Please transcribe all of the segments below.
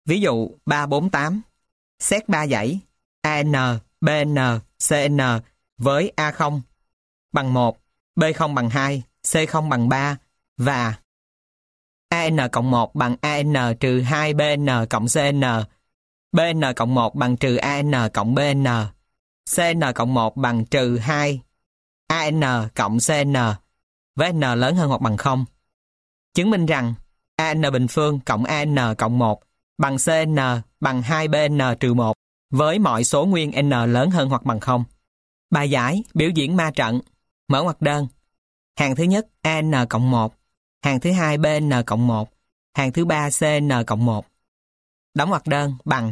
Ví dụ 348. Xét 3 dãy AN, BN, CN với A0 bằng 1, B0 bằng 2, C0 bằng 3 và AN cộng 1 bằng AN trừ 2 BN cộng CN, BN cộng 1 bằng trừ AN cộng BN, CN cộng 1 bằng trừ 2 AN cộng CN với N lớn hơn hoặc bằng 0. Chứng minh rằng AN bình phương cộng AN cộng 1 bằng CN bằng 2BN trừ 1 với mọi số nguyên N lớn hơn hoặc bằng 0. Bài giải biểu diễn ma trận. Mở ngoặc đơn. Hàng thứ nhất AN cộng 1, hàng thứ hai BN cộng 1, hàng thứ ba CN cộng 1. Đóng ngoặc đơn bằng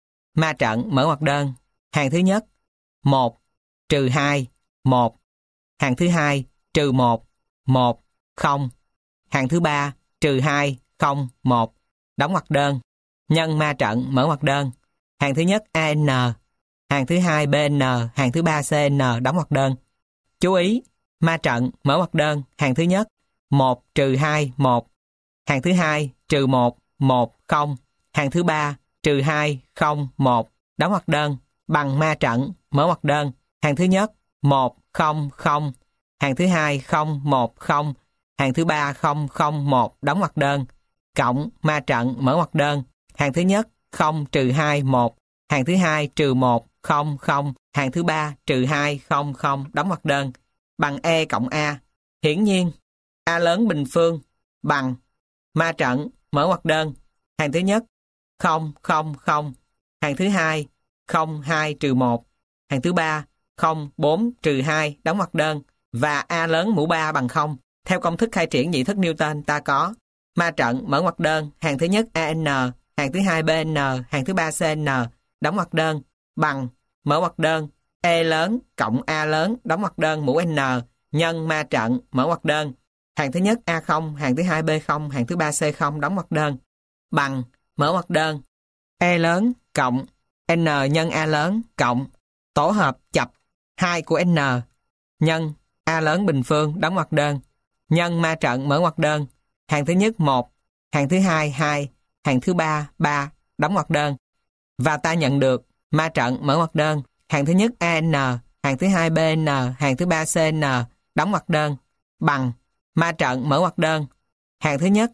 ma trận. Mở ngoặc đơn. Hàng thứ nhất 1 trừ 2 1, hàng thứ hai trừ 1 1 0, hàng thứ ba trừ 2 0 1. Đóng ngoặc đơn. Nhân ma trận. Mở ngoặc đơn. Hàng thứ nhất AN, hàng thứ hai BN, hàng thứ ba CN. Đóng ngoặc đơn. Chú ý, ma trận. Mở ngoặc đơn. Hàng thứ nhất 1 trừ 2 1, hàng thứ hai trừ 1 1 0, hàng thứ ba trừ 2 0 1. Đóng ngoặc đơn. Bằng ma trận. Mở ngoặc đơn. Hàng thứ nhất 1 0 0, hàng thứ hai 0 1 0, hàng thứ ba 0 0 1. Đóng ngoặc đơn. Cộng ma trận. Mở ngoặc đơn. Hàng thứ nhất 0 trừ 2 1, hàng thứ hai trừ 1 0 0, hàng thứ ba trừ 2 0 0. Đóng ngoặc đơn. Bằng E cộng A. Hiển nhiên A lớn bình phương bằng ma trận. Mở ngoặc đơn. Hàng thứ nhất 0 0 0, hàng thứ hai 0 2 trừ 1, hàng thứ ba 0 4 trừ 2. Đóng ngoặc đơn. Và A lớn mũ 3 bằng 0. Theo công thức khai triển nhị thức Newton ta có ma trận. Mở ngoặc đơn. Hàng thứ nhất AN, hàng thứ hai BN, hàng thứ ba CN. Đóng ngoặc đơn. Bằng mở ngoặc đơn E lớn cộng A lớn. Đóng ngoặc đơn mũ N nhân ma trận. Mở ngoặc đơn. Hàng thứ nhất A0, hàng thứ hai B0, hàng thứ ba C0. Đóng ngoặc đơn. Bằng mở ngoặc đơn E lớn cộng N nhân A lớn cộng tổ hợp chập 2 của N nhân A lớn bình phương. Đóng ngoặc đơn. Nhân ma trận. Mở ngoặc đơn. Hàng thứ nhất 1, hàng thứ hai 2, hàng thứ ba 3. Đóng ngoặc đơn. Và ta nhận được ma trận. Mở ngoặc đơn. Hàng thứ nhất AN, hàng thứ hai BN, hàng thứ ba CN. Đóng ngoặc đơn. Bằng ma trận. Mở ngoặc đơn. Hàng thứ nhất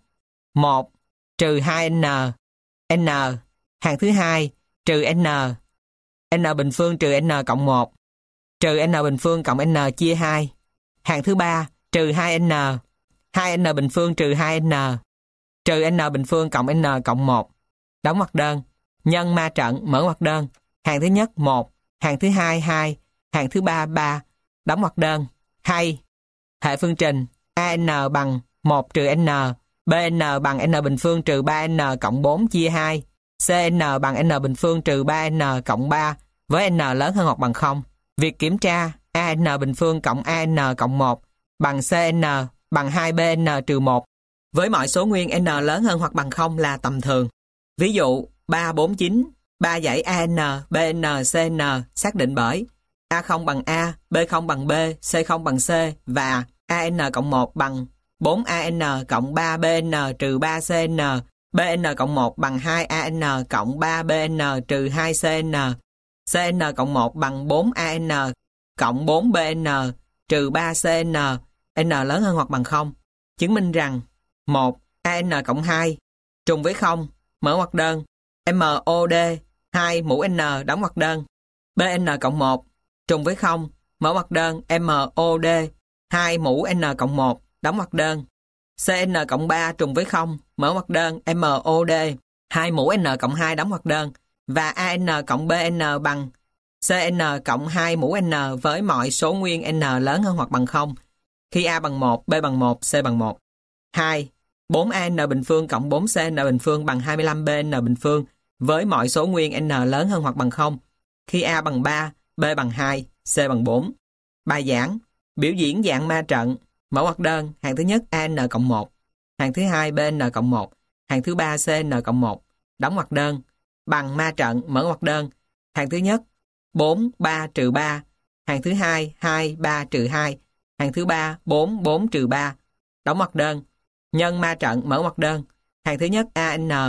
1 trừ 2N N, hàng thứ hai trừ N N bình phương trừ N cộng 1 trừ N bình phương cộng N chia 2, hàng thứ ba trừ 2N 2N bình phương trừ 2N trừ N bình phương cộng N cộng 1. Đóng ngoặc đơn. Nhân ma trận. Mở ngoặc đơn. Hàng thứ nhất 1, hàng thứ hai 2, hàng thứ ba 3. Đóng ngoặc đơn. Hay hệ phương trình AN bằng 1 trừ N, BN bằng N bình phương trừ 3N cộng 4 chia 2, CN bằng N bình phương trừ 3N cộng 3 với N lớn hơn hoặc bằng 0. Việc kiểm tra AN bình phương cộng AN cộng 1 bằng CN bằng 2BN trừ 1 với mọi số nguyên N lớn hơn hoặc bằng 0 là tầm thường. Ví dụ 349. 3 dãy AN, BN, CN xác định bởi A0 bằng A, B0 bằng B, C0 bằng C và AN cộng 1 bằng 4AN cộng 3BN trừ 3CN, BN cộng 1 bằng 2AN cộng 3BN trừ 2CN, CN cộng 1 bằng 4AN cộng 4BN trừ 3CN, N lớn hơn hoặc bằng 0. Chứng minh rằng 1. AN cộng 2 trùng với 0. Mở ngoặc đơn. MOD 2 mũ N. Đóng ngoặc đơn. BN cộng 1 trùng với 0. Mở ngoặc đơn. MOD 2 mũ N cộng 1. Đóng ngoặc đơn. CN cộng 3 trùng với 0. Mở ngoặc đơn. MOD 2 mũ N cộng 2. Đóng ngoặc đơn. Và AN cộng BN bằng CN cộng 2 mũ N với mọi số nguyên N lớn hơn hoặc bằng 0 khi A bằng 1, B bằng 1, C bằng 1. 2. 4AN bình phương cộng 4CN bình phương bằng 25BN bình phương với mọi số nguyên N lớn hơn hoặc bằng 0 khi A bằng 3, B bằng 2, C bằng 4. Bài giảng biểu diễn dạng ma trận. Mở ngoặc đơn. Hàng thứ nhất AN cộng 1, hàng thứ hai BN cộng 1, hàng thứ ba CN cộng 1. Đóng ngoặc đơn. Bằng ma trận. Mở ngoặc đơn. Hàng thứ nhất 4, 3 trừ 3, hàng thứ hai 2, 3 trừ 2, hàng thứ ba 4, 4 trừ 3. Đóng ngoặc đơn. Nhân ma trận. Mở ngoặc đơn. Hàng thứ nhất AN,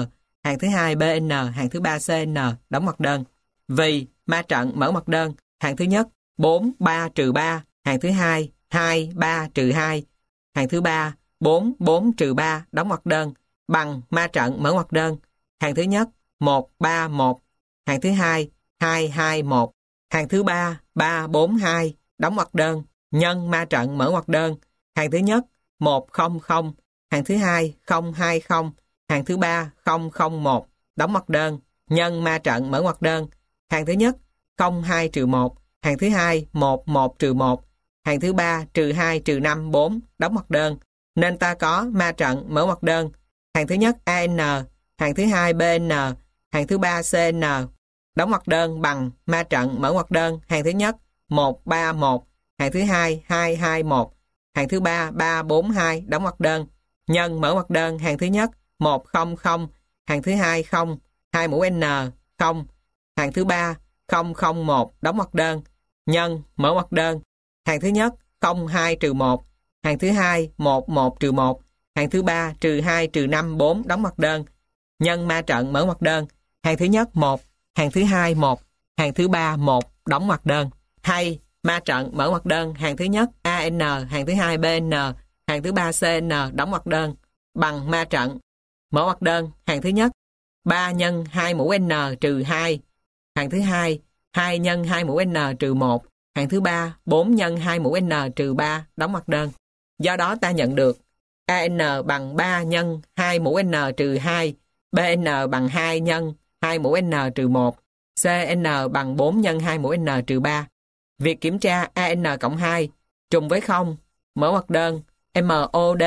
hàng thứ hai BN, hàng thứ ba CN, đóng ngoặc đơn. Vì ma trận mở ngoặc đơn, hàng thứ nhất 4, 3 trừ 3, hàng thứ hai 2, 3 trừ 2, hàng thứ ba 4, 4 trừ 3, đóng ngoặc đơn, bằng ma trận mở ngoặc đơn, hàng thứ nhất 1, 3, 1, hàng thứ hai 2, 2, 1, hàng thứ ba 3, 4, 2, đóng ngoặc đơn, nhân ma trận mở ngoặc đơn, hàng thứ nhất 1, 0, 0, hàng thứ hai 0, 2, 0, hàng thứ ba 0, 0, 1, đóng ngoặc đơn, nhân ma trận mở ngoặc đơn, hàng thứ nhất 0, 2 trừ 1, hàng thứ hai 1, 1 trừ 1, hàng thứ ba trừ 2 trừ 5, 4, đóng ngoặc đơn. Nên ta có ma trận mở ngoặc đơn, hàng thứ nhất AN, hàng thứ hai BN, hàng thứ ba CN, đóng ngoặc đơn bằng ma trận mở ngoặc đơn, hàng thứ nhất 1, 3, 1, hàng thứ hai 2, 2, 1, hàng thứ ba 3, 4, 2, đóng ngoặc đơn, nhân mở ngoặc đơn, hàng thứ nhất 1, 0, 0, hàng thứ hai 0, 2 mũ N, 0, hàng thứ ba 0, 0, 1, đóng ngoặc đơn, nhân mở ngoặc đơn, hàng thứ nhất 0, 2 trừ 1, hàng thứ hai 1, 1 trừ 1, hàng thứ ba trừ 2 trừ 5, 4, đóng ngoặc đơn, nhân ma trận mở ngoặc đơn, hàng thứ nhất 1, hàng thứ hai 1, hàng thứ ba 1, đóng ngoặc đơn. Hay ma trận mở ngoặc đơn, hàng thứ nhất AN, hàng thứ hai BN, hàng thứ ba CN, đóng ngoặc đơn, bằng ma trận mở ngoặc đơn, hàng thứ nhất 3 nhân 2 mũ N trừ 2, hàng thứ hai 2 nhân 2 mũ N trừ 1, hàng thứ ba 4 nhân 2 mũ N trừ 3, đóng ngoặc đơn. Do đó ta nhận được AN bằng 3 nhân 2 mũ N trừ 2, BN bằng 2 nhân 2 mũ N trừ 1, CN bằng 4 nhân 2 mũ N trừ 3. Việc kiểm tra AN cộng 2 trùng với 0, mở ngoặc đơn, MOD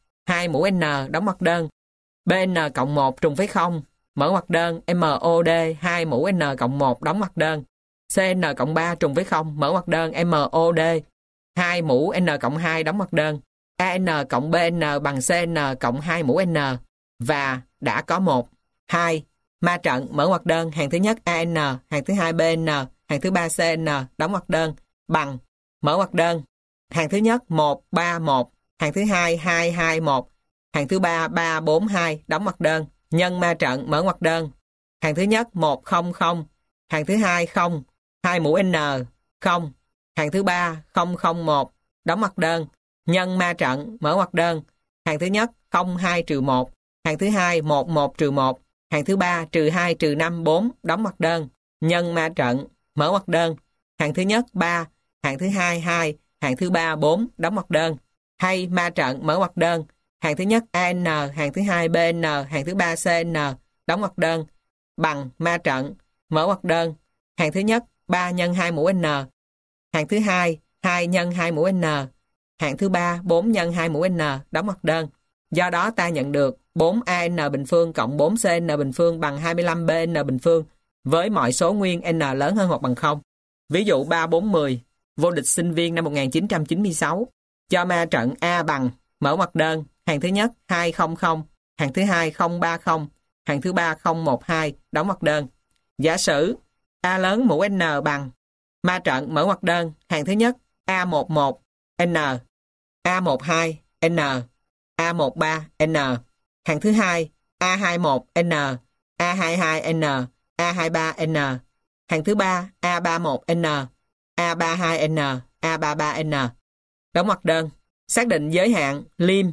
2 mũ N, đóng ngoặc đơn, BN cộng 1 trùng với 0, mở ngoặc đơn, MOD 2 mũ N cộng 1, đóng ngoặc đơn, CN cộng 3 trùng với 0, mở ngoặc đơn, MOD 2 mũ N cộng 2, đóng ngoặc đơn, AN cộng BN bằng CN cộng 2 mũ N, và đã có 1, 2, ma trận mở ngoặc đơn, hàng thứ nhất AN, hàng thứ hai BN, hàng thứ ba CN, đóng ngoặc đơn, bằng mở ngoặc đơn, hàng thứ nhất 1, 3, 1, hàng thứ hai 2, 2, 1, hàng thứ ba 3, 4, 2, đóng ngoặc đơn, nhân ma trận mở ngoặc đơn, hàng thứ nhất 1, 0, 0, hàng thứ hai 0, 2 mũ N, 0, hàng thứ ba 0, 0, 1, đóng ngoặc đơn, nhân ma trận mở ngoặc đơn, hàng thứ nhất 0, 2 trừ 1, hàng thứ hai 1, 1 trừ 1, hàng thứ ba trừ 2 trừ 5, 4, đóng ngoặc đơn, nhân ma trận mở ngoặc đơn, hàng thứ nhất 3, hàng thứ hai 2, hàng thứ ba 4, đóng ngoặc đơn. Hay ma trận mở ngoặc đơn, hàng thứ nhất AN, hàng thứ hai BN, hàng thứ ba CN, đóng ngoặc đơn, bằng ma trận mở ngoặc đơn, hàng thứ nhất 3 nhân 2 mũ N, hàng thứ hai 2 nhân 2 mũ N, hàng thứ ba 4 nhân 2 mũ N, đóng ngoặc đơn. Do đó ta nhận được 4 AN bình phương cộng 4 CN bình phương bằng 25 BN bình phương với mọi số nguyên N lớn hơn hoặc bằng 0. Ví dụ 3, 4, 10, vô địch sinh viên năm 1996, cho ma trận A bằng mở ngoặc đơn, hàng thứ nhất 200, hàng thứ hai 030, hàng thứ ba 012, đóng ngoặc đơn. Giả sử A lớn mũ N bằng ma trận mở ngoặc đơn, hàng thứ nhất A11 N, A12 N, A13 N, hàng thứ hai A21 N, A22 N, A23 N, hàng thứ ba A31 N, A32 N, A33 N. Đóng ngoặc đơn. Xác định giới hạn lim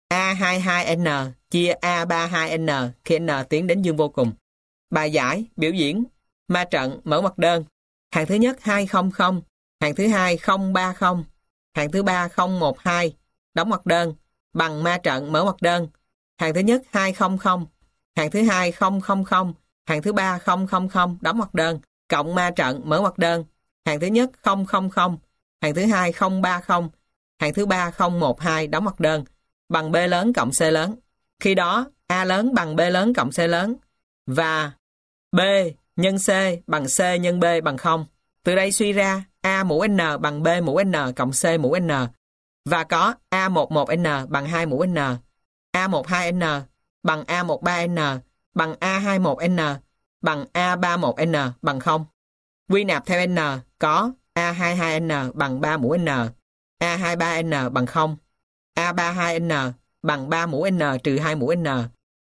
A22N chia A32N khi N tiến đến dương vô cùng. Bài giải biểu diễn ma trận mở ngoặc đơn. Hàng thứ nhất 200, hàng thứ hai 030, hàng thứ ba 012, đóng ngoặc đơn, bằng ma trận mở ngoặc đơn. Hàng thứ nhất 200, hàng thứ hai 000, hàng thứ ba 000, đóng ngoặc đơn, cộng ma trận mở ngoặc đơn. Hàng thứ nhất 000, hàng thứ hai 030, hàng thứ ba 012, đóng ngoặc đơn, bằng B lớn cộng C lớn. Khi đó A lớn bằng B lớn cộng C lớn và B nhân C bằng C nhân B bằng 0. Từ đây suy ra A mũ N bằng B mũ N cộng C mũ N và có A11N bằng 2 mũ N, A12N bằng A13N bằng A21N bằng A31N bằng 0. Quy nạp theo N có A22N bằng 3 mũ N, A23N bằng 0, A32N bằng 3 mũ N trừ 2 mũ N,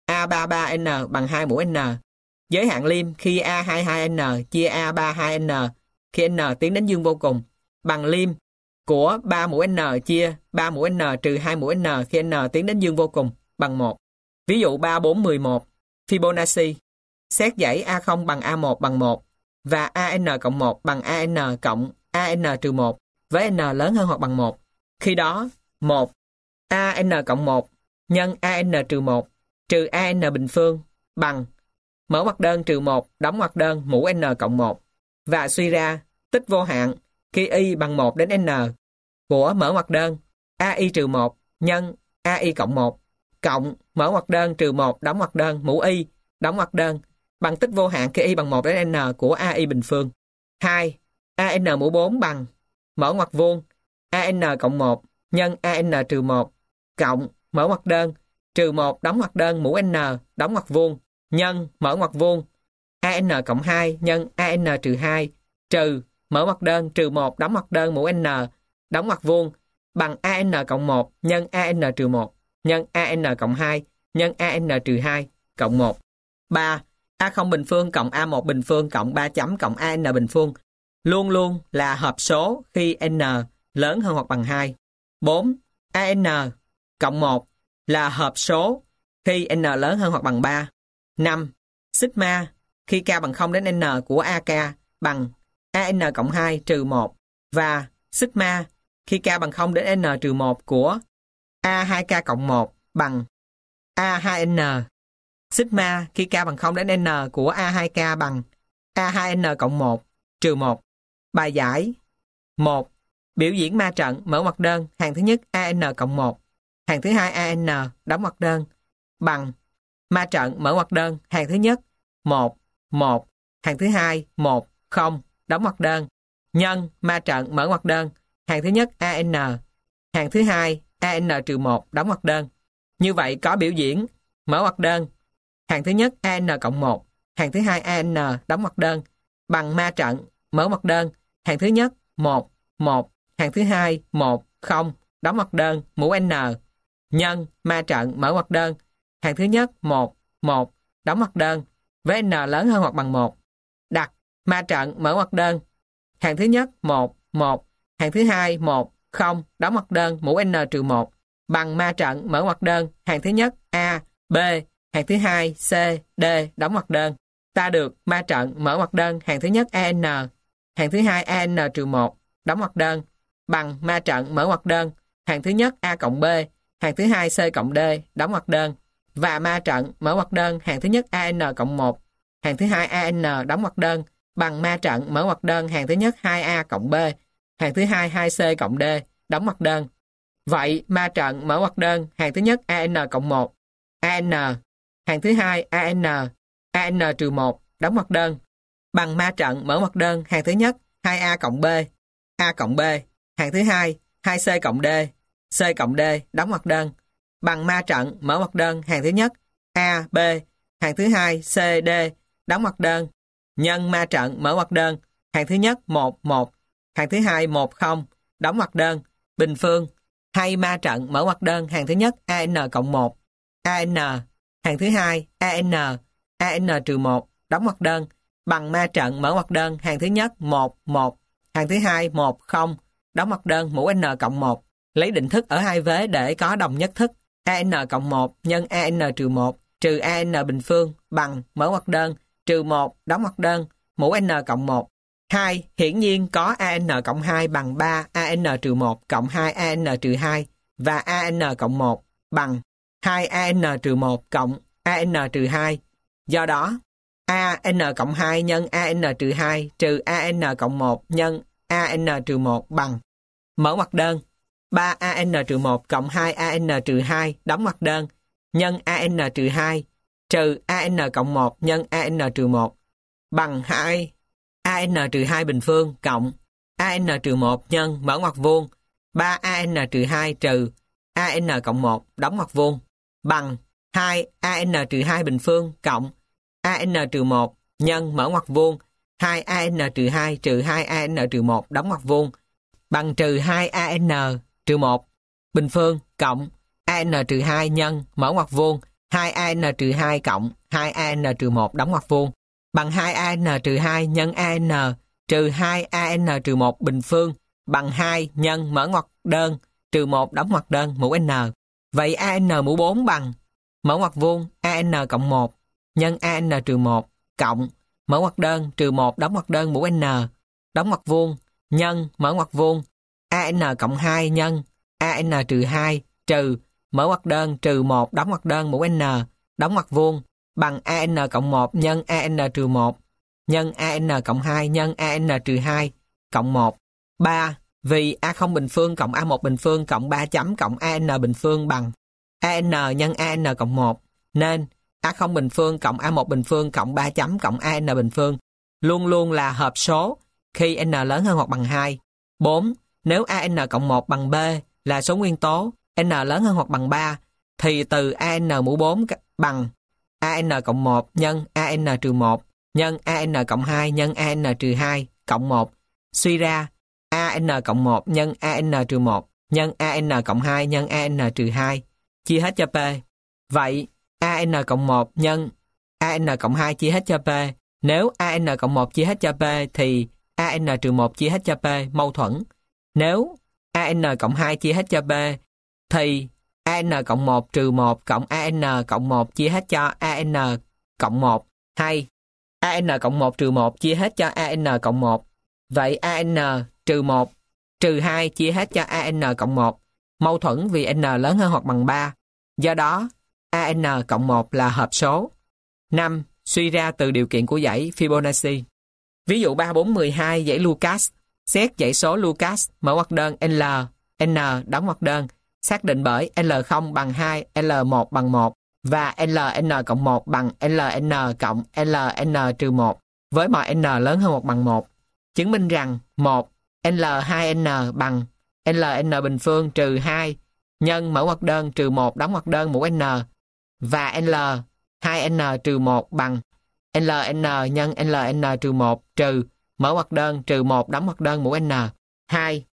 A33N bằng 2 mũ N. Giới hạn lim khi A22N chia A32N khi N tiến đến dương vô cùng bằng lim của 3 mũ N chia 3 mũ N trừ 2 mũ N khi N tiến đến dương vô cùng bằng 1. Ví dụ 3, 4, 11. Fibonacci. Xét dãy A0 bằng A1 bằng 1 và AN cộng 1 bằng AN cộng AN trừ 1 với N lớn hơn hoặc bằng 1. Khi đó, 1 AN cộng 1 nhân AN trừ 1 trừ AN bình phương bằng mở ngoặc đơn trừ 1 đóng ngoặc đơn mũ N cộng 1 và suy ra tích vô hạn khi y bằng 1 đến N của mở ngoặc đơn AI trừ 1 nhân AI cộng 1 cộng mở ngoặc đơn trừ 1 đóng ngoặc đơn mũ y đóng ngoặc đơn bằng tích vô hạn khi y bằng 1 đến N của AI bình phương. 2. AN mũ 4 bằng mở ngoặc vuông AN cộng 1 nhân AN trừ 1 cộng mở ngoặc đơn trừ 1 đóng ngoặc đơn mũ N đóng ngoặc vuông nhân mở ngoặc vuông AN cộng 2 nhân AN trừ 2 trừ mở ngoặc đơn trừ 1 đóng ngoặc đơn mũ N đóng ngoặc vuông bằng AN cộng 1 nhân AN trừ 1 nhân AN cộng 2 nhân AN trừ 2 cộng 1. 3. A0 bình phương cộng A1 bình phương cộng 3 chấm cộng AN bình phương luôn luôn là hợp số khi N lớn hơn hoặc bằng 2. 4. AN cộng 1 là hợp số khi N lớn hơn hoặc bằng 3. 5. Sigma khi K bằng 0 đến N của AK bằng AN cộng 2 trừ 1 và sigma khi K bằng 0 đến N trừ 1 của A2K cộng 1 bằng A2N. Sigma khi K bằng 0 đến N của A2K bằng A2N cộng 1 trừ 1. Bài giải 1. Biểu diễn ma trận mở ngoặc đơn hàng thứ nhất AN cộng 1, hàng thứ hai AN đóng ngoặc đơn bằng ma trận mở ngoặc đơn hàng thứ nhất 1, 1, hàng thứ hai 1, 0 đóng ngoặc đơn nhân ma trận mở ngoặc đơn hàng thứ nhất AN, hàng thứ hai AN trừ 1 đóng ngoặc đơn. Như vậy có biểu diễn mở ngoặc đơn hàng thứ nhất AN cộng 1, hàng thứ hai AN đóng ngoặc đơn bằng ma trận mở ngoặc đơn hàng thứ nhất 1, 1, hàng thứ hai 1, 0 đóng ngoặc đơn mũ N nhân ma trận mở ngoặc đơn hàng thứ nhất 1, 1 đóng ngoặc đơn với N lớn hơn hoặc bằng 1. Đặt ma trận mở ngoặc đơn hàng thứ nhất 1, 1, hàng thứ hai 1, 0 đóng ngoặc đơn mũ N trừ 1 bằng ma trận mở ngoặc đơn hàng thứ nhất A, B, hàng thứ hai C, D đóng ngoặc đơn. Ta được ma trận mở ngoặc đơn hàng thứ nhất AN, hàng thứ hai AN trừ 1 đóng ngoặc đơn bằng ma trận mở ngoặc đơn hàng thứ nhất A cộng B, hàng thứ hai C cộng D đóng ngoặc đơn và ma trận mở ngoặc đơn hàng thứ nhất AN cộng 1, hàng thứ hai AN đóng ngoặc đơn bằng ma trận mở ngoặc đơn hàng thứ nhất 2A cộng B, hàng thứ hai 2C cộng D đóng ngoặc đơn. Vậy ma trận mở ngoặc đơn hàng thứ nhất AN cộng 1, AN, hàng thứ hai AN, AN trừ 1 đóng ngoặc đơn bằng ma trận mở ngoặc đơn hàng thứ nhất 2A cộng B, A cộng B, hàng thứ hai 2C cộng D, C cộng D đóng ngoặc đơn bằng ma trận mở ngoặc đơn hàng thứ nhất A, B, hàng thứ hai C, D đóng ngoặc đơn nhân ma trận mở ngoặc đơn hàng thứ nhất 1, 1, hàng thứ hai 1, 0 đóng ngoặc đơn bình phương hay ma trận mở ngoặc đơn hàng thứ nhất AN cộng 1, AN, hàng thứ hai AN, AN trừ 1 đóng ngoặc đơn bằng ma trận mở ngoặc đơn hàng thứ nhất 1, 1, hàng thứ hai 1, 0 đóng ngoặc đơn mũ N cộng 1. Lấy định thức ở hai vế để có đồng nhất thức AN cộng 1 nhân AN trừ 1 trừ AN bình phương bằng mở ngoặc đơn trừ 1 đóng ngoặc đơn mũ N cộng 1. 2. Hiển nhiên có AN cộng 2 bằng 3 AN trừ 1 cộng 2 AN trừ 2 và AN cộng 1 bằng 2 AN trừ 1 cộng AN trừ 2. Do đó, AN cộng 2 nhân AN trừ 2 trừ AN cộng 1 nhân AN trừ 1 bằng mở ngoặc đơn 3 AN trừ 1 cộng 2 AN trừ 2 đóng ngoặc đơn nhân AN trừ 2 trừ AN cộng 1 nhân AN trừ 1 bằng 2 AN trừ 2 bình phương cộng AN trừ 1 nhân mở ngoặc vuông 3 AN trừ 2 trừ AN cộng 1 đóng ngoặc vuông bằng 2 AN trừ 2 bình phương cộng AN trừ 1 nhân mở ngoặc vuông 2 AN trừ 2 trừ 2 AN trừ 1 đóng ngoặc vuông bằng trừ 2 AN trừ 1 bình phương cộng AN trừ 2 nhân mở ngoặc vuông 2an-2 cộng 2an-1 đóng ngoặc vuông bằng 2an-2 nhân an trừ 2an-1 bình phương bằng 2 nhân mở ngoặc đơn trừ 1 đóng ngoặc đơn mũ n. Vậy an mũ 4 bằng mở ngoặc vuông an cộng 1 nhân an trừ 1 cộng mở ngoặc đơn trừ 1 đóng ngoặc đơn mũ n đóng ngoặc vuông nhân mở ngoặc vuông an cộng 2 nhân an trừ 2 trừ mở ngoặc đơn trừ 1 đóng ngoặc đơn mũ n đóng ngoặc vuông bằng an cộng 1 nhân an trừ 1 nhân an cộng 2 nhân an trừ 2 cộng 1. 3. Vì A0 bình phương cộng A1 bình phương cộng 3 chấm cộng AN bình phương bằng AN nhân AN cộng 1, nên A0 bình phương cộng A1 bình phương cộng 3 chấm cộng AN bình phương luôn luôn là hợp số khi N lớn hơn hoặc bằng 2. 4. Nếu AN cộng 1 bằng B là số nguyên tố, N lớn hơn hoặc bằng 3, thì từ AN mũ 4 bằng AN cộng 1 nhân AN trừ 1 nhân AN cộng 2 nhân AN trừ 2 cộng 1. Suy ra AN cộng 1 nhân AN trừ 1 nhân AN cộng 2 nhân AN trừ 2 chia hết cho P. Vậy AN cộng 1 nhân AN cộng 2 chia hết cho P. Nếu AN cộng 1 chia hết cho P thì AN trừ 1 chia hết cho P mâu thuẫn. Nếu AN cộng 2 chia hết cho P thì AN cộng 1 trừ 1 cộng AN cộng 1 chia hết cho AN cộng 1 hay AN cộng 1 trừ 1 chia hết cho AN cộng 1. Vậy AN trừ 1 trừ 2 chia hết cho AN cộng 1 mâu thuẫn vì N lớn hơn hoặc bằng 3. Do đó AN cộng 1 là hợp số. 5. Suy ra từ điều kiện của dãy Fibonacci. Ví dụ 3, 4, 12 dãy Lucas. Xét dãy số Lucas mở ngoặc đơn L, N đóng ngoặc đơn, xác định bởi L0 bằng 2, L1 bằng 1 và LN cộng 1 bằng LN cộng LN trừ 1 với mọi N lớn hơn hoặc bằng 1. Chứng minh rằng 1 L2N bằng LN bình phương trừ 2 nhân mở ngoặc đơn trừ 1 đóng ngoặc đơn mũ N và L2N trừ 1 bằng LN nhân LN trừ 1 trừ mở ngoặc đơn trừ 1 đóng ngoặc đơn mũ N. 2.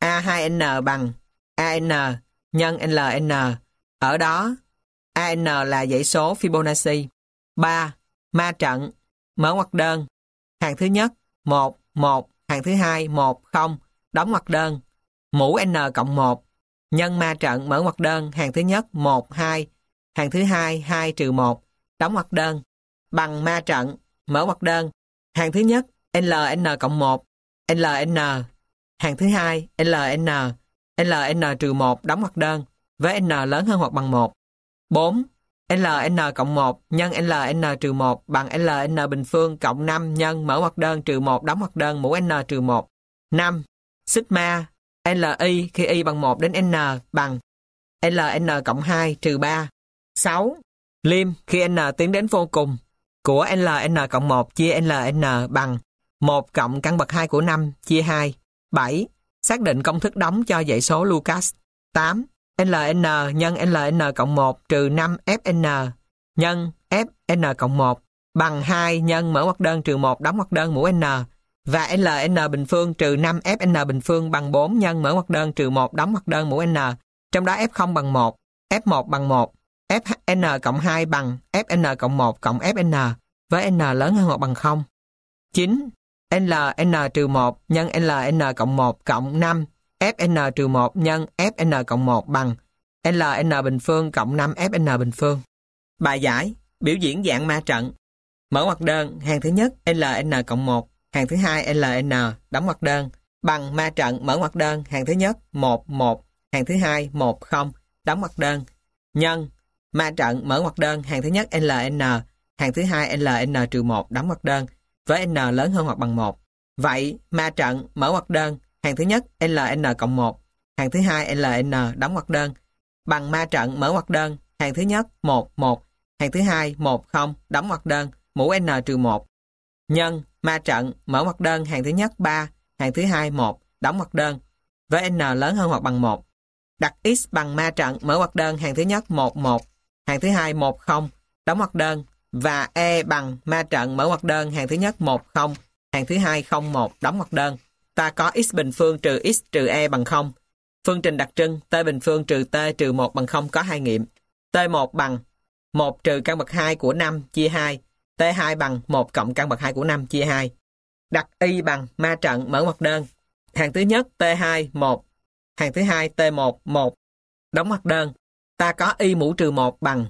A2N bằng AN nhân LN. Ở đó AN là dãy số Fibonacci. 3. Ma trận mở ngoặc đơn hàng thứ nhất 1, 1, hàng thứ hai 1, 0 đóng ngoặc đơn mũ N cộng 1 nhân ma trận mở ngoặc đơn hàng thứ nhất 1, 2, hàng thứ hai 2 trừ 1 đóng ngoặc đơn bằng ma trận mở ngoặc đơn hàng thứ nhất LN cộng 1 LN, hàng thứ hai LN LN trừ 1 đóng ngoặc đơn với N lớn hơn hoặc bằng 1. 4. LN cộng 1 nhân LN trừ 1 bằng LN bình phương cộng 5 nhân mở ngoặc đơn trừ 1 đóng ngoặc đơn mũ N trừ 1. 5. Sigma LI khi Y bằng 1 đến N bằng LN cộng 2 trừ 3. 6. Lim khi N tiến đến vô cùng của LN cộng 1 chia LN bằng 1 cộng căn bậc 2 của 5 chia 2. 7. Xác định công thức đóng cho dãy số Lucas. 8. LN nhân LN cộng 1 trừ 5 FN nhân FN cộng 1 bằng 2 nhân mở ngoặc đơn trừ 1 đóng ngoặc đơn mũ N và LN bình phương trừ 5 FN bình phương bằng 4 nhân mở ngoặc đơn trừ 1 đóng ngoặc đơn mũ N. Trong đó F0 bằng 1, F1 bằng 1, Fn cộng 2 bằng Fn cộng 1 cộng Fn với N lớn hơn hoặc bằng 0. 9. LN trừ 1 nhân LN cộng 1 cộng 5 Fn trừ 1 nhân Fn cộng 1 bằng LN bình phương cộng 5 Fn bình phương. Bài giải biểu diễn dạng ma trận. Mở ngoặc đơn hàng thứ nhất LN cộng 1, hàng thứ hai LN đóng ngoặc đơn bằng ma trận mở ngoặc đơn hàng thứ nhất 1, 1, hàng thứ hai 1, 0 đóng ngoặc đơn nhân ma trận mở ngoặc đơn hàng thứ nhất LN, hàng thứ hai LN trừ 1 đóng ngoặc đơn với N lớn hơn hoặc bằng 1. Vậy ma trận mở ngoặc đơn hàng thứ nhất LN cộng 1, hàng thứ hai LN đóng ngoặc đơn bằng ma trận mở ngoặc đơn hàng thứ nhất 1, 1, hàng thứ hai 1, 0 đóng ngoặc đơn mũ N trừ 1 nhân ma trận mở ngoặc đơn hàng thứ nhất 3, hàng thứ hai 1 đóng ngoặc đơn với N lớn hơn hoặc bằng 1. Đặt X bằng ma trận mở ngoặc đơn hàng thứ nhất 1, 1, hàng thứ hai 1, 0 đóng ngoặc đơn và E bằng ma trận mở ngoặc đơn hàng thứ nhất 1, 0, hàng thứ hai 0, 1 đóng ngoặc đơn. Ta có X bình phương trừ X trừ E bằng 0. Phương trình đặc trưng T bình phương trừ T trừ 1 bằng 0 có hai nghiệm. T1 bằng 1 trừ căn bậc 2 của 5 chia 2. T2 bằng 1 cộng căn bậc 2 của 5 chia 2. Đặt y bằng ma trận mở ngoặc đơn. Hàng thứ nhất T2 1, hàng thứ hai T1 1. Đóng ngoặc đơn. Ta có y mũ trừ 1 bằng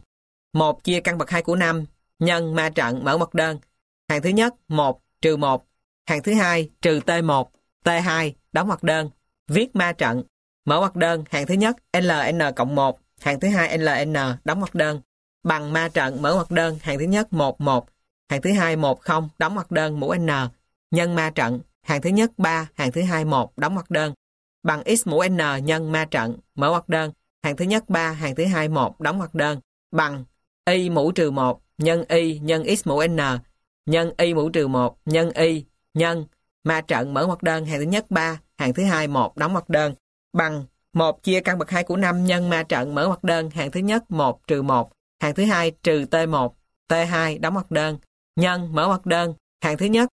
1 chia căn bậc 2 của 5 nhân ma trận mở ngoặc đơn. Hàng thứ nhất 1 trừ 1, hàng thứ hai trừ T1, T2 đóng ngoặc đơn. Viết ma trận mở ngoặc đơn. Hàng thứ nhất LN cộng 1, hàng thứ hai LN đóng ngoặc đơn. Bằng ma trận mở ngoặc đơn. Hàng thứ nhất 1 1, hàng thứ hai 1 0 đóng ngoặc đơn mũ N nhân ma trận. Hàng thứ nhất 3, hàng thứ hai 1 đóng ngoặc đơn. Bằng x mũ N nhân ma trận mở ngoặc đơn. Hàng thứ nhất 3, hàng thứ hai 1 đóng ngoặc đơn. Bằng y mũ trừ 1 nhân y nhân x mũ N nhân y mũ trừ 1 nhân y nhân ma trận mở ngoặc đơn. Hàng thứ nhất 3, hàng thứ hai 1 đóng ngoặc đơn. Bằng 1 chia căn bậc 2 của 5 nhân ma trận mở ngoặc đơn. Hàng thứ nhất 1 trừ 1, hàng thứ hai trừ T1, T2 đóng ngoặc đơn. Nhân mở ngoặc đơn. Hàng thứ nhất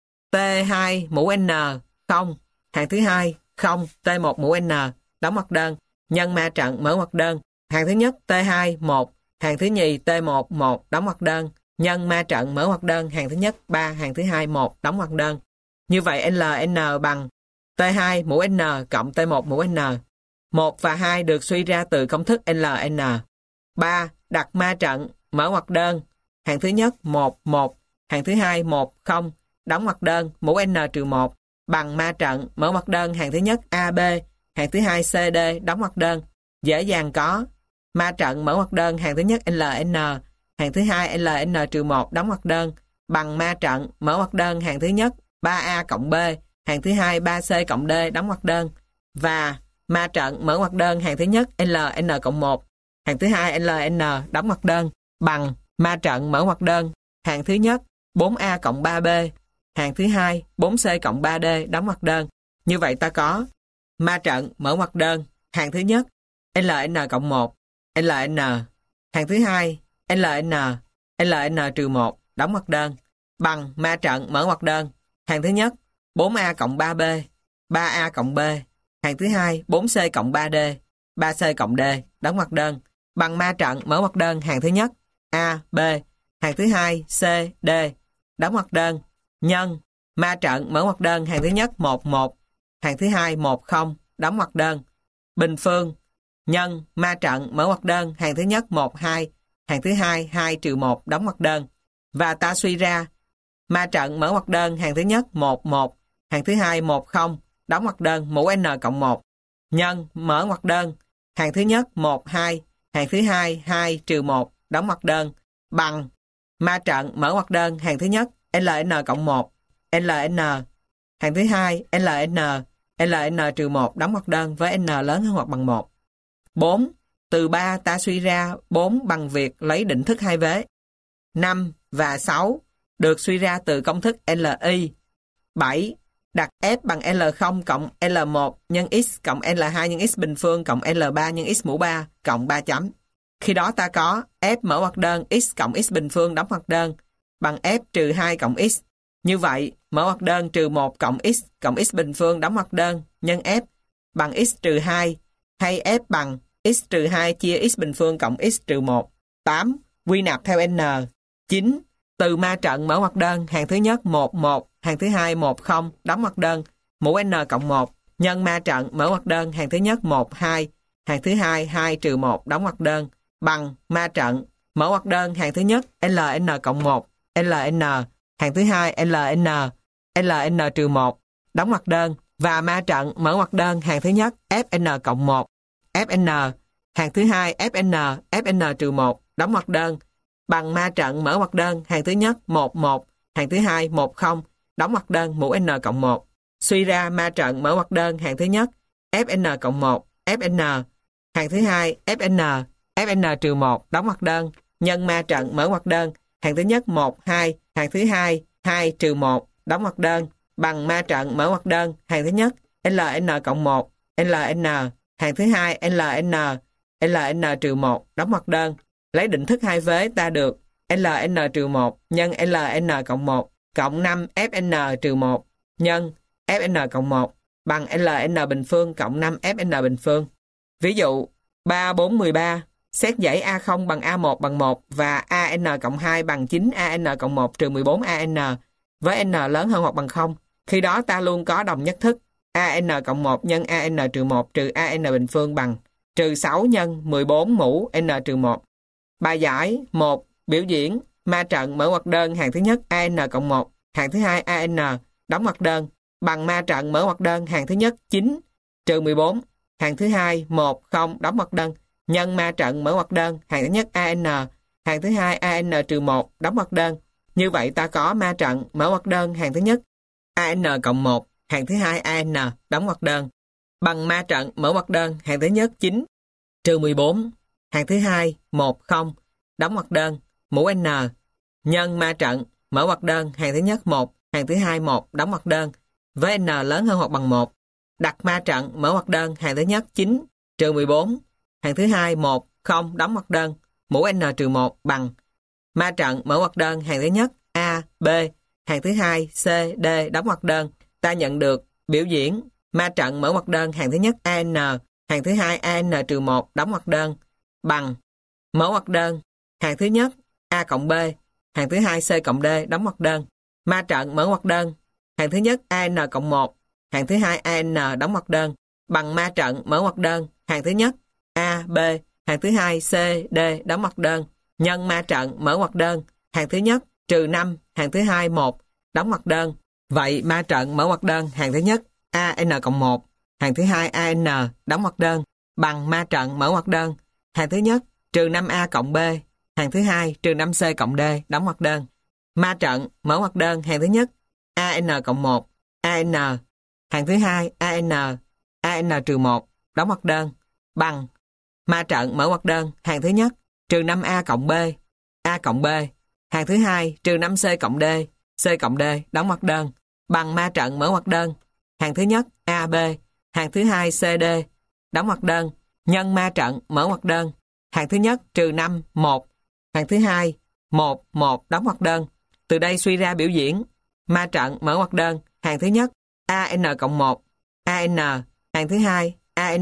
T2 mũ N 0, hàng thứ hai 0 T1 mũ N đóng ngoặc đơn. Nhân ma trận mở ngoặc đơn. Hàng thứ nhất T2 1, hàng thứ nhì T1 1 đóng ngoặc đơn. Nhân ma trận mở ngoặc đơn. Hàng thứ nhất 3, hàng thứ hai 1 đóng ngoặc đơn. Như vậy LN bằng T2 mũ N cộng T1 mũ N. 1 và 2 được suy ra từ công thức LN. 3. Đặt ma trận mở ngoặc đơn. Hàng thứ nhất 1 1, hàng thứ hai 1 0 đóng ngoặc đơn mũ N trừ 1 bằng ma trận mở ngoặc đơn. Hàng thứ nhất AB, hàng thứ hai CD đóng ngoặc đơn. Dễ dàng có ma trận mở ngoặc đơn. Hàng thứ nhất LN, hàng thứ hai LN trừ 1 đóng ngoặc đơn bằng ma trận mở ngoặc đơn. Hàng thứ nhất 3A cộng B, hàng thứ hai 3C cộng D đóng ngoặc đơn. Và ma trận mở ngoặc đơn. Hàng thứ nhất LN cộng 1, hàng thứ hai LN đóng ngoặc đơn bằng ma trận mở ngoặc đơn. Hàng thứ nhất 4A cộng 3B, hàng thứ hai 4C cộng 3D đóng ngoặc đơn. Như vậy ta có ma trận mở ngoặc đơn. Hàng thứ nhất LN cộng 1, LN. Hàng thứ hai LN trừ 1 đóng ngoặc đơn bằng ma trận mở ngoặc đơn. Hàng thứ nhất 4A cộng 3B, 3A cộng B, hàng thứ hai 4C cộng 3D, 3C cộng D đóng ngoặc đơn bằng ma trận mở ngoặc đơn. Hàng thứ nhất A, B, hàng thứ hai C, D đóng ngoặc đơn nhân ma trận mở ngoặc đơn. Hàng thứ nhất 1 1, hàng thứ hai 1 0 đóng ngoặc đơn. Bình phương nhân ma trận mở ngoặc đơn. Hàng thứ nhất 1 2, hàng thứ hai 2 trừ 1 đóng ngoặc đơn. Và ta suy ra ma trận mở ngoặc đơn. Hàng thứ nhất 1 1, hàng thứ hai 1 0 đóng ngoặc đơn mũ N cộng 1 nhân mở ngoặc đơn. Hàng thứ nhất 1 2, hàng thứ hai 2 trừ 1 đóng ngoặc đơn bằng ma trận mở ngoặc đơn. Hàng thứ nhất LN cộng 1, LN, hàng thứ hai LN trừ 1 đóng ngoặc đơn với N lớn hơn hoặc bằng 1. 4. Từ 3 ta suy ra 4 bằng việc lấy định thức hai vế. 5 và 6 được suy ra từ công thức LI. 7. Đặt F bằng L0 cộng L1 nhân X cộng L2 nhân X bình phương cộng L3 nhân X mũ 3 cộng 3 chấm. Khi đó ta có F mở ngoặc đơn X cộng X bình phương đóng ngoặc đơn bằng F trừ 2 cộng X. Như vậy, mở ngoặc đơn trừ 1 cộng X bình phương đóng ngoặc đơn nhân F bằng X trừ 2 hay F bằng X trừ 2 chia X bình phương cộng X trừ 1. 8. Quy nạp theo N. 9. Từ ma trận mở ngoặc đơn. Hàng thứ nhất 1 1, hàng thứ hai 1 0 đóng ngoặc đơn mũ N cộng 1 nhân ma trận mở ngoặc đơn. Hàng thứ nhất 1 2, hàng thứ hai 2 trừ 1 đóng ngoặc đơn bằng ma trận mở ngoặc đơn. Hàng thứ nhất LN cộng 1, LN, hàng thứ hai LN trừ 1 đóng ngoặc đơn và ma trận mở ngoặc đơn. Hàng thứ nhất FN cộng 1, FN, hàng thứ hai FN trừ 1 đóng ngoặc đơn bằng ma trận mở ngoặc đơn. Hàng thứ nhất 1 1, hàng thứ hai 1 0 đóng ngoặc đơn mũ N cộng 1. Suy ra ma trận mở ngoặc đơn. Hàng thứ nhất FN cộng 1, FN, hàng thứ hai FN trừ 1 đóng ngoặc đơn nhân ma trận mở ngoặc đơn. Hàng thứ nhất 1 2, hàng thứ hai 2 trừ 1 đóng ngoặc đơn bằng ma trận mở ngoặc đơn. Hàng thứ nhất LN cộng 1, LN, hàng thứ hai LN trừ 1 đóng ngoặc đơn. Lấy định thức hai vế ta được LN trừ 1 nhân LN cộng 1 cộng 5 FN trừ 1 nhân FN cộng 1 bằng LN bình phương cộng 5 FN bình phương. Ví dụ 3 4 13 Xét dãy A0 bằng A1 bằng 1 và AN cộng 2 bằng 9AN cộng 1 trừ 14AN với N lớn hơn hoặc bằng 0. Khi đó ta luôn có đồng nhất thức AN cộng 1 nhân AN trừ 1 trừ AN bình phương bằng trừ 6 nhân 14 mũ N trừ 1. Bài giải 1. Biểu diễn ma trận mở ngoặc đơn hàng thứ nhất AN cộng 1, hàng thứ hai AN đóng ngoặc đơn bằng ma trận mở ngoặc đơn hàng thứ nhất 9 trừ 14, hàng thứ hai 1 0 đóng ngoặc đơn nhân ma trận mở ngoặc đơn hàng thứ nhất AN, hàng thứ hai AN trừ 1 đóng ngoặc đơn. Như vậy ta có ma trận mở ngoặc đơn hàng thứ nhất AN cộng 1, hàng thứ hai AN đóng ngoặc đơn bằng ma trận mở ngoặc đơn hàng thứ nhất 9 trừ 14, hàng thứ hai 1 0 đóng ngoặc đơn mũ N nhân ma trận mở ngoặc đơn hàng thứ nhất 1, hàng thứ hai 1 đóng ngoặc đơn với N lớn hơn hoặc bằng 1. Đặt ma trận mở ngoặc đơn hàng thứ nhất 9 trừ 14, hàng thứ hai 1 0 đóng ngoặc đơn mũ N trừ 1 bằng ma trận mở ngoặc đơn hàng thứ nhất A, B, hàng thứ hai C, D đóng ngoặc đơn. Ta nhận được biểu diễn ma trận mở ngoặc đơn hàng thứ nhất AN, hàng thứ hai AN trừ 1 đóng ngoặc đơn bằng mở ngoặc đơn hàng thứ nhất A cộng B, hàng thứ hai C cộng D đóng ngoặc đơn. Ma trận mở ngoặc đơn hàng thứ nhất AN cộng 1, hàng thứ hai AN đóng ngoặc đơn bằng ma trận mở ngoặc đơn hàng thứ nhất A, B, hàng thứ hai C, D đóng ngoặc đơn nhân ma trận mở ngoặc đơn hàng thứ nhất trừ 5, hàng thứ hai 1 đóng ngoặc đơn. Vậy ma trận mở ngoặc đơn hàng thứ nhất AN cộng 1, hàng thứ hai AN đóng ngoặc đơn bằng ma trận mở ngoặc đơn hàng thứ nhất trừ 5A cộng B, hàng thứ hai trừ 5C cộng D đóng ngoặc đơn. Ma trận mở ngoặc đơn hàng thứ nhất AN cộng 1, AN, hàng thứ hai AN trừ 1 đóng ngoặc đơn bằng ma trận mở ngoặc đơn hàng thứ nhất trừ 5A cộng B, A cộng B, hàng thứ hai trừ 5C cộng D, C cộng D đóng ngoặc đơn bằng ma trận mở ngoặc đơn hàng thứ nhất AB, hàng thứ hai CD đóng ngoặc đơn nhân ma trận mở ngoặc đơn hàng thứ nhất trừ 5 1, hàng thứ hai 1 1 đóng ngoặc đơn. Từ đây suy ra biểu diễn ma trận mở ngoặc đơn hàng thứ nhất AN cộng 1, AN, hàng thứ hai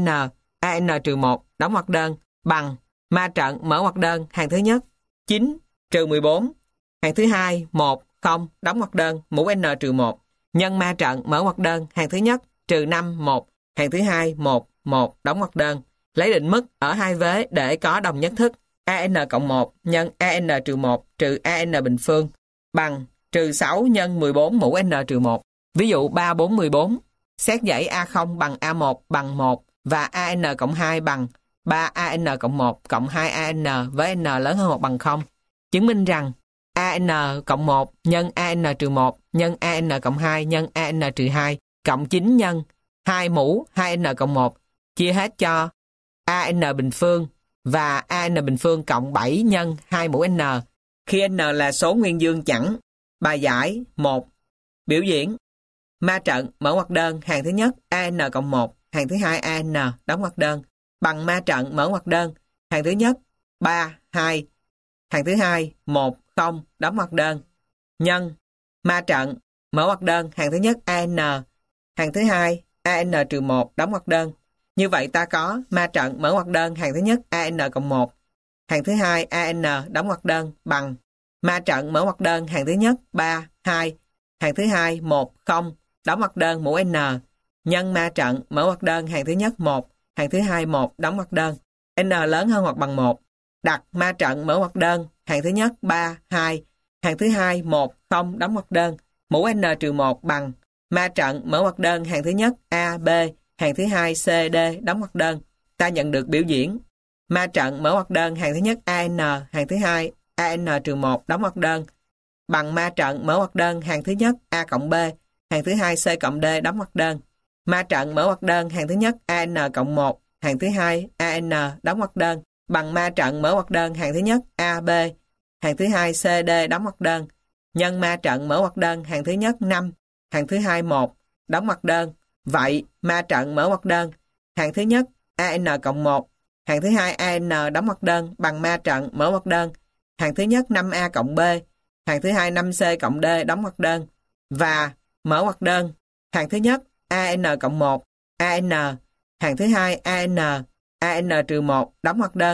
AN trừ 1 đóng ngoặc đơn bằng ma trận mở ngoặc đơn hàng thứ nhất 9 trừ 14, hàng thứ hai 1 0 đóng ngoặc đơn mũ N trừ 1 nhân ma trận mở ngoặc đơn hàng thứ nhất trừ 5 1, hàng thứ hai 1 1 đóng ngoặc đơn. Lấy định mức ở hai vế để có đồng nhất thức AN cộng 1 nhân AN trừ 1 trừ AN bình phương bằng trừ 6 nhân 14 mũ N trừ 1. Ví dụ 3 4 14. Xét dãy A0 bằng A1 bằng 1 và AN cộng 2 bằng 3AN cộng 1 cộng 2AN với N lớn hơn hoặc bằng 0. Chứng minh rằng AN cộng 1 nhân AN trừ 1 nhân AN cộng 2 nhân AN trừ 2 cộng 9 nhân 2 mũ 2N cộng 1 chia hết cho AN bình phương và AN bình phương cộng 7 nhân 2 mũ N khi N là số nguyên dương chẵn. Bài giải 1. Biểu diễn ma trận mở ngoặc đơn hàng thứ nhất AN cộng 1, hàng thứ hai AN đóng ngoặc đơn bằng ma trận mở ngoặc đơn hàng thứ nhất 3 2, hàng thứ hai 1 0 đóng ngoặc đơn nhân ma trận mở ngoặc đơn hàng thứ nhất AN, hàng thứ hai AN trừ 1 đóng ngoặc đơn. Như vậy ta có ma trận mở ngoặc đơn hàng thứ nhất AN cộng 1, hàng thứ hai AN đóng ngoặc đơn bằng ma trận mở ngoặc đơn hàng thứ nhất 3 2, hàng thứ hai 1 0 đóng ngoặc đơn mũ N nhân ma trận mở ngoặc đơn hàng thứ nhất 1, hàng thứ hai 1 đóng ngoặc đơn N lớn hơn hoặc bằng 1. Đặt ma trận mở ngoặc đơn hàng thứ nhất 3 2, hàng thứ hai 1 0 đóng ngoặc đơn mũ N trừ 1 bằng ma trận mở ngoặc đơn hàng thứ nhất A B, hàng thứ hai C D đóng ngoặc đơn. Ta nhận được biểu diễn ma trận mở ngoặc đơn hàng thứ nhất AN, hàng thứ hai AN trừ 1 đóng ngoặc đơn bằng ma trận mở ngoặc đơn hàng thứ nhất A cộng B, hàng thứ hai C cộng D đóng ngoặc đơn. Ma trận mở ngoặc đơn hàng thứ nhất AN cộng 1, hàng thứ hai AN đóng ngoặc đơn bằng ma trận mở ngoặc đơn hàng thứ nhất AB, hàng thứ hai CD đóng ngoặc đơn nhân ma trận mở ngoặc đơn hàng thứ nhất 5, hàng thứ hai 1 đóng ngoặc đơn. Vậy ma trận mở ngoặc đơn hàng thứ nhất AN cộng 1, hàng thứ hai AN đóng ngoặc đơn bằng ma trận mở ngoặc đơn hàng thứ nhất 5A cộng B, hàng thứ hai 5C cộng D đóng ngoặc đơn và mở ngoặc đơn hàng thứ nhất AN cộng 1 AN, hàng thứ hai AN trừ 1 đóng ngoặc đơn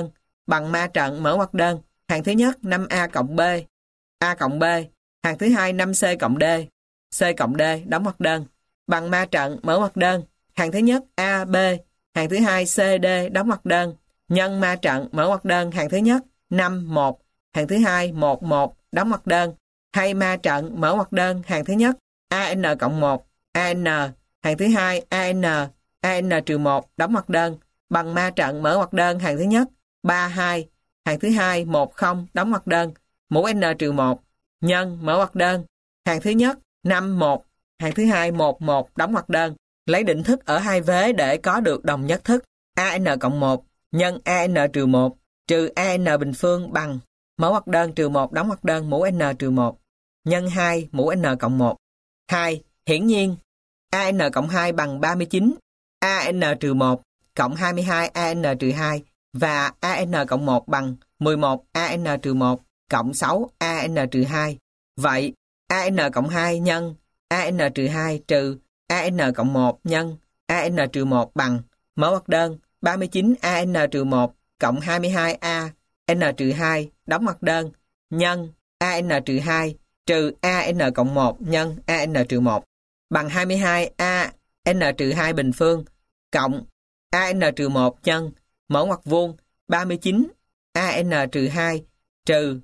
bằng ma trận mở ngoặc đơn. Hàng thứ nhất 5A cộng B. A cộng B. Hàng thứ hai 5C cộng D. C cộng D đóng ngoặc đơn. Bằng ma trận mở ngoặc đơn. Hàng thứ nhất A, B. Hàng thứ hai C, D đóng ngoặc đơn. Nhân ma trận mở ngoặc đơn. Hàng thứ nhất 5, 1. Hàng thứ hai 1, 1 đóng ngoặc đơn. Hay ma trận mở ngoặc đơn. Hàng thứ nhất AN cộng 1. AN. Hàng thứ hai AN. AN trừ 1 đóng ngoặc đơn. Bằng ma trận mở ngoặc đơn. Hàng thứ nhất 3, 2. Hàng thứ hai 1, 0 đóng ngoặc đơn. Mũ N trừ 1. Nhân mở ngoặc đơn. Hàng thứ nhất 5, 1. Hàng thứ hai 1, 1 đóng ngoặc đơn. Lấy định thức ở hai vế để có được đồng nhất thức. AN cộng 1 nhân AN trừ 1 trừ AN bình phương bằng mở ngoặc đơn trừ 1 đóng ngoặc đơn mũ N trừ 1 nhân 2 mũ N cộng 1. 2. Hiển nhiên AN cộng 2 bằng 39 AN trừ 1 cộng 22 AN trừ 2 và AN cộng 1 bằng 11 AN trừ 1 cộng 6 AN trừ 2. Vậy AN cộng 2 nhân AN trừ 2 trừ AN cộng 1 nhân AN trừ 1 bằng mở ngoặc đơn 39 AN trừ 1 cộng 22 AN trừ 2 đóng ngoặc đơn nhân AN trừ 2 trừ AN cộng 1 nhân AN trừ 1 bằng 22 AN trừ 2 bình phương cộng AN trừ 1 nhân mở ngoặc vuông 39 AN trừ 2 trừ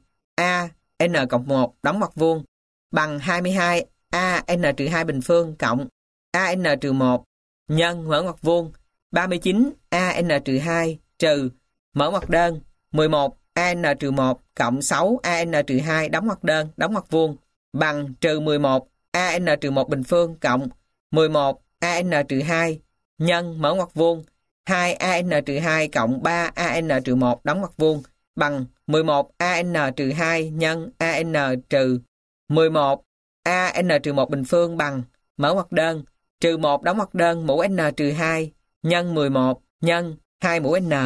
AN cộng 1 đóng ngoặc vuông bằng 22 AN trừ 2 bình phương cộng AN trừ 1 nhân mở ngoặc vuông 39 AN trừ 2 trừ mở ngoặc đơn 11 AN trừ 1 cộng 6 AN trừ 2 đóng ngoặc vuông bằng trừ 11 AN trừ 1 bình phương cộng 11 AN trừ 2 nhân mở ngoặc vuông 2 AN trừ 2 cộng 3 AN trừ 1 đóng ngoặc vuông bằng 11 AN trừ 2 nhân AN trừ 11 AN trừ 1 bình phương bằng mở ngoặc đơn trừ 1 đóng ngoặc đơn mũ N trừ 2 nhân 11 nhân 2 mũ N.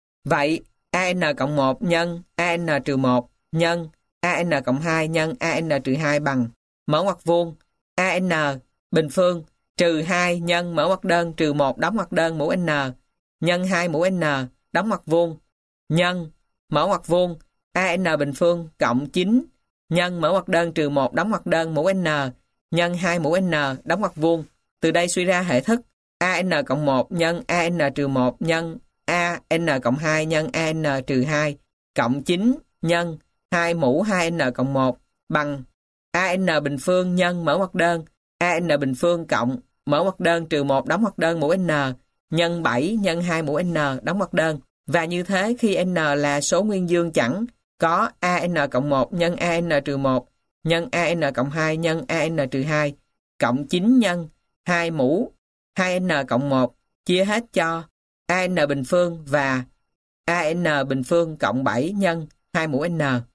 Vậy AN cộng 1 nhân AN trừ 1 nhân AN cộng 2 nhân AN trừ 2 bằng mở ngoặc vuông AN bình phương trừ 2 nhân mở ngoặc đơn trừ 1 đóng ngoặc đơn mũ N nhân 2 mũ N đóng ngoặc vuông nhân mở ngoặc vuông AN bình phương cộng 9 nhân mở ngoặc đơn trừ 1 đóng ngoặc đơn mũ N nhân 2 mũ N đóng ngoặc vuông. Từ đây suy ra hệ thức AN cộng 1 nhân AN trừ 1 nhân AN cộng 2 nhân AN trừ 2 cộng 9 nhân 2 mũ 2N cộng 1 bằng AN bình phương nhân mở ngoặc đơn AN bình phương cộng mở ngoặc đơn trừ 1 đóng ngoặc đơn mũ N nhân 7 nhân 2 mũ N đóng ngoặc đơn. Và như thế khi N là số nguyên dương chẵn có AN cộng 1 nhân AN trừ 1 nhân AN cộng 2 nhân AN trừ 2 cộng 9 nhân 2 mũ 2N cộng 1 chia hết cho AN bình phương và AN bình phương cộng 7 nhân 2 mũ N.